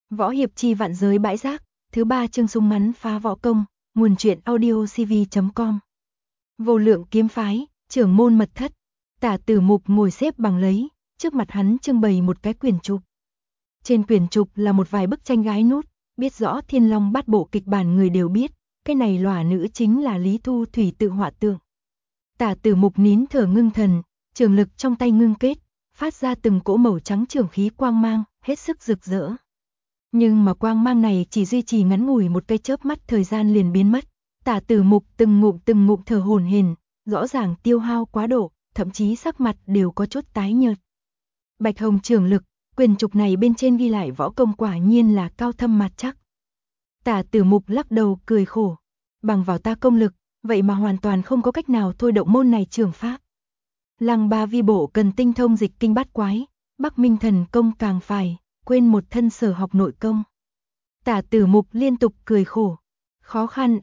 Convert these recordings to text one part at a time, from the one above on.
Võ hiệp chi vạn giới bãi rác, thứ 3 chương súng ngắn phá võ công, nguồn truyện audiocv.com. Vô lượng kiếm phái, trưởng môn mật thất, Tả Tử Mục ngồi xếp bằng lấy, trước mặt hắn trưng bày một cái quyển trục. Trên quyển trục là một vài bức tranh gái nút, biết rõ Thiên Long Bát Bộ kịch bản người đều biết, cái này lòa nữ chính là Lý Thu Thủy tự họa tượng. Tả Tử Mục nín thở ngưng thần, trường lực trong tay ngưng kết, phát ra từng cỗ màu trắng trường khí quang mang, hết sức rực rỡ. Nhưng mà quang mang này chỉ duy trì ngắn ngủi một cái chớp mắt thời gian liền biến mất. Tả Tử Mục từng ngụm thở hổn hển, rõ ràng tiêu hao quá độ, thậm chí sắc mặt đều có chút tái nhợt. Bạch Hồng trường lực, quyển trục này bên trên ghi lại võ công quả nhiên là cao thâm mặt chắc. Tả Tử Mục lắc đầu cười khổ, bằng vào ta công lực, vậy mà hoàn toàn không có cách nào thôi động môn này trường pháp. Lăng Ba Vi Bộ cần tinh thông dịch kinh bát quái, Bắc Minh thần công càng phải quên một thân sở học nội công. Tả Tử Mục liên tục cười khổ, khó khăn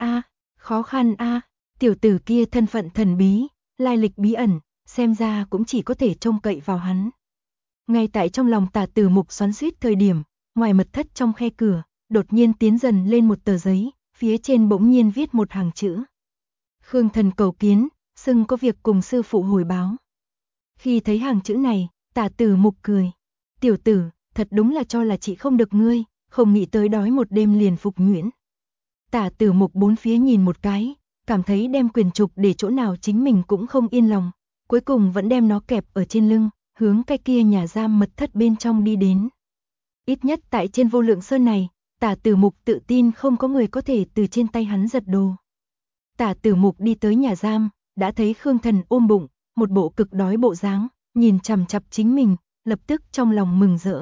a, tiểu tử kia thân phận thần bí, lai lịch bí ẩn, xem ra cũng chỉ có thể trông cậy vào hắn. Ngay tại trong lòng Tả Tử Mục xoắn xuýt thời điểm, ngoài mật thất trong khe cửa, đột nhiên tiến dần lên một tờ giấy, phía trên bỗng nhiên viết một hàng chữ. Khương Thần cầu kiến, xưng có việc cùng sư phụ hồi báo. Khi thấy hàng chữ này, Tả Tử Mục cười, tiểu tử, thật đúng là cho là chị không được ngươi, không nghĩ tới đói một đêm liền phục nhuyễn. Tả Tử Mục bốn phía nhìn một cái, cảm thấy đem quyền trục để chỗ nào chính mình cũng không yên lòng, cuối cùng vẫn đem nó kẹp ở trên lưng, hướng cái kia nhà giam mật thất bên trong đi đến. Ít nhất tại trên Vô Lượng Sơn này, Tả Tử Mục tự tin không có người có thể từ trên tay hắn giật đồ. Tả Tử Mục đi tới nhà giam, đã thấy Khương Thần ôm bụng, một bộ cực đói bộ dáng, nhìn chằm chằm chính mình, lập tức trong lòng mừng rỡ.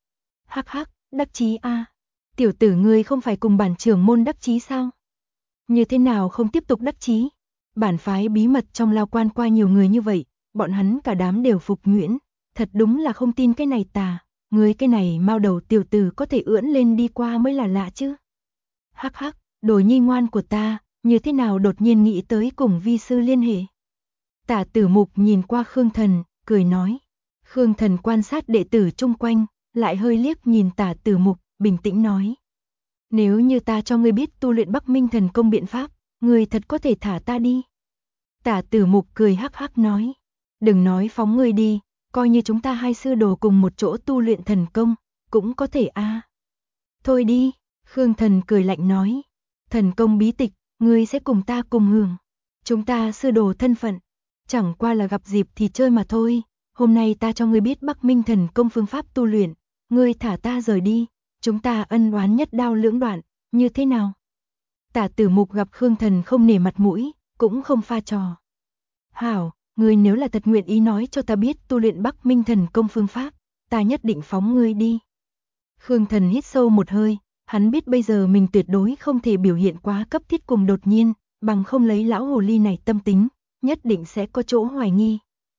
Hắc hắc, đắc chí a. Tiểu tử ngươi không phải cùng bản trưởng môn đắc chí sao? Như thế nào không tiếp tục đắc chí? Bản phái bí mật trong lao quan qua nhiều người như vậy, bọn hắn cả đám đều phục nhuyễn, thật đúng là không tin cái này tà, ngươi cái này mao đầu tiểu tử có thể ưỡn lên đi qua mới là lạ chứ. Hắc hắc, đồ nhi ngoan của ta, như thế nào đột nhiên nghĩ tới cùng vi sư liên hệ? Tả Tử Mục nhìn qua Khương Thần, cười nói. Khương Thần quan sát đệ tử chung quanh, lại hơi liếc nhìn Tả Tử Mục, bình tĩnh nói. Nếu như ta cho ngươi biết tu luyện Bắc Minh thần công biện pháp, ngươi thật có thể thả ta đi. Tả Tử Mục cười hắc hắc nói. Đừng nói phóng ngươi đi, coi như chúng ta hai sư đồ cùng một chỗ tu luyện thần công, cũng có thể a. Thôi đi, Khương Thần cười lạnh nói. Thần công bí tịch, ngươi sẽ cùng ta cùng hưởng. Chúng ta sư đồ thân phận, chẳng qua là gặp dịp thì chơi mà thôi. Hôm nay ta cho ngươi biết Bắc Minh thần công phương pháp tu luyện, ngươi thả ta rời đi, chúng ta ân oán nhất đao lưỡng đoạn, như thế nào? Tả Tử Mục gặp Khương Thần không nể mặt mũi, cũng không pha trò. Hảo, ngươi nếu là thật nguyện ý nói cho ta biết tu luyện Bắc Minh thần công phương pháp, ta nhất định phóng ngươi đi. Khương Thần hít sâu một hơi, hắn biết bây giờ mình tuyệt đối không thể biểu hiện quá cấp thiết cùng đột nhiên, bằng không lấy lão hồ ly này tâm tính, nhất định sẽ có chỗ hoài nghi.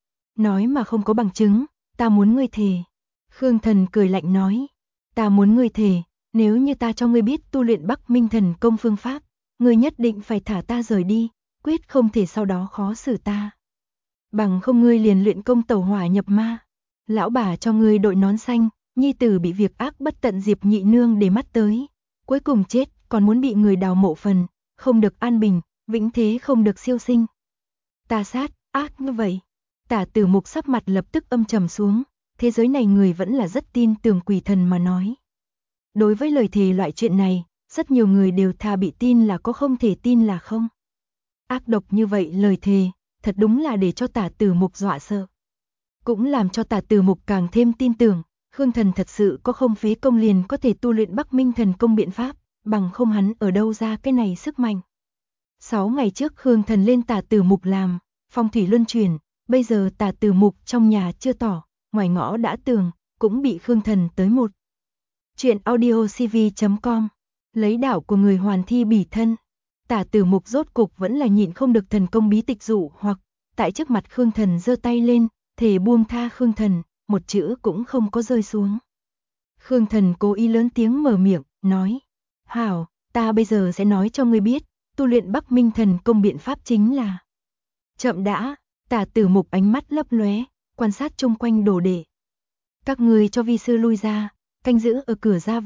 Nói mà không có bằng chứng, ta muốn ngươi thề. Khương Thần cười lạnh nói, ta muốn ngươi thề, nếu như ta cho ngươi biết tu luyện Bắc Minh thần công phương pháp, ngươi nhất định phải thả ta rời đi, quyết không thể sau đó khó xử ta. Bằng không ngươi liền luyện công tẩu hỏa nhập ma. Lão bà cho ngươi đội nón xanh, nhi tử bị việc ác bất tận Diệp Nhị Nương để mắt tới, cuối cùng chết, còn muốn bị người đào mộ phần, không được an bình, vĩnh thế không được siêu sinh. Ta sát, ác như vậy. Tả Tử Mục sắc mặt lập tức âm trầm xuống, thế giới này người vẫn là rất tin tưởng quỷ thần mà nói. Đối với lời thề loại chuyện này, rất nhiều người đều thà bị tin là có không thể tin là không. Ác độc như vậy lời thề, thật đúng là để cho Tả Tử Mục dọa sợ. Cũng làm cho Tả Tử Mục càng thêm tin tưởng, Khương Thần thật sự có không phí công liền có thể tu luyện Bắc Minh thần công biện pháp, bằng không hắn ở đâu ra cái này sức mạnh. 6 ngày trước Khương Thần lên Tả Tử Mục làm, phong thủy luân chuyển, bây giờ Tả Tử Mục trong nhà chưa tỏ, ngoài ngõ đã tường, cũng bị Khương Thần tới một. Chuyện audiocv.com, lấy đạo của người hoàn thi bỉ thân. Tả Tử Mục rốt cục vẫn là nhịn không được thần công bí tịch dụ hoặc, tại trước mặt Khương Thần giơ tay lên, thề buông tha Khương Thần, một chữ cũng không có rơi xuống. Khương Thần cố ý lớn tiếng mở miệng, nói, hảo, ta bây giờ sẽ nói cho ngươi biết, tu luyện Bắc Minh thần công biện pháp chính là. Chậm đã, Tả Tử Mục ánh mắt lấp lóe, quan sát chung quanh đồ đệ. Các ngươi cho vi sư lui ra, canh giữ ở cửa ra vào,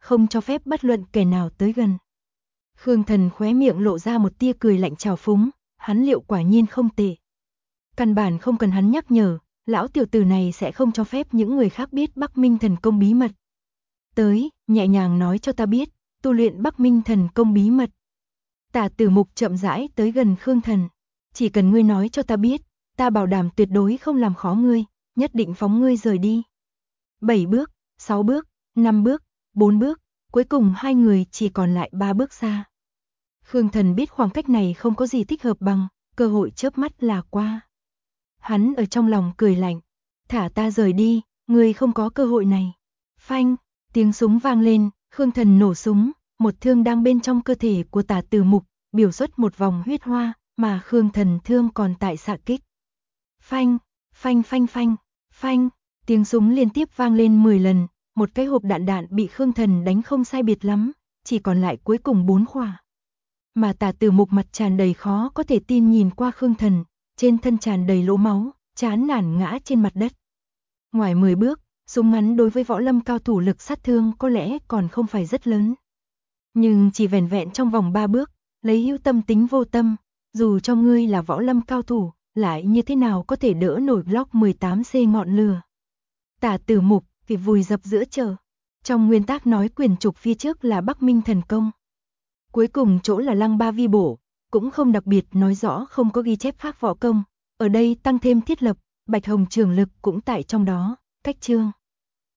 không cho phép bất luận kẻ nào tới gần. Khương Thần khóe miệng lộ ra một tia cười lạnh trào phúng, hắn liệu quả nhiên không tệ. Căn bản không cần hắn nhắc nhở, lão tiểu tử này sẽ không cho phép những người khác biết Bắc Minh thần công bí mật. Tới, nhẹ nhàng nói cho ta biết, tu luyện Bắc Minh thần công bí mật. Tả Tử Mục chậm rãi tới gần Khương Thần. Chỉ cần ngươi nói cho ta biết, ta bảo đảm tuyệt đối không làm khó ngươi, nhất định phóng ngươi rời đi. 7 bước, 6 bước, 5 bước, 4 bước, cuối cùng hai người chỉ còn lại 3 bước xa. Khương Thần biết khoảng cách này không có gì thích hợp bằng, cơ hội chớp mắt là qua. Hắn ở trong lòng cười lạnh, thả ta rời đi, ngươi không có cơ hội này. Phanh, tiếng súng vang lên, Khương Thần nổ súng, một thương đang bên trong cơ thể của Tả Tử Mục, biểu xuất một vòng huyết hoa, mà Khương Thần thương còn tại xạ kích. Phanh, phanh phanh phanh, phanh, tiếng súng liên tiếp vang lên 10 lần, một cái hộp đạn bị Khương Thần đánh không sai biệt lắm, chỉ còn lại cuối cùng 4 quả. Mà Tả Tử Mục mặt tràn đầy khó có thể tin nhìn qua Khương Thần, trên thân tràn đầy lỗ máu, chán nản ngã trên mặt đất. Ngoài 10 bước, súng ngắn đối với võ lâm cao thủ lực sát thương có lẽ còn không phải rất lớn. Nhưng chỉ vẻn vẹn trong vòng 3 bước, lấy hữu tâm tính vô tâm, dù cho ngươi là võ lâm cao thủ, lại như thế nào có thể đỡ nổi Glock 18C ngọn lửa. Tả Tử Mục vì vùi dập giữa chợ. Trong nguyên tắc nói quyền trục phía trước là Bắc Minh thần công. Cuối cùng chỗ là Lăng Ba Vi bổ, cũng không đặc biệt nói rõ không có ghi chép khác võ công. Ở đây tăng thêm thiết lập, Bạch Hồng trường lực cũng tại trong đó, cách chương.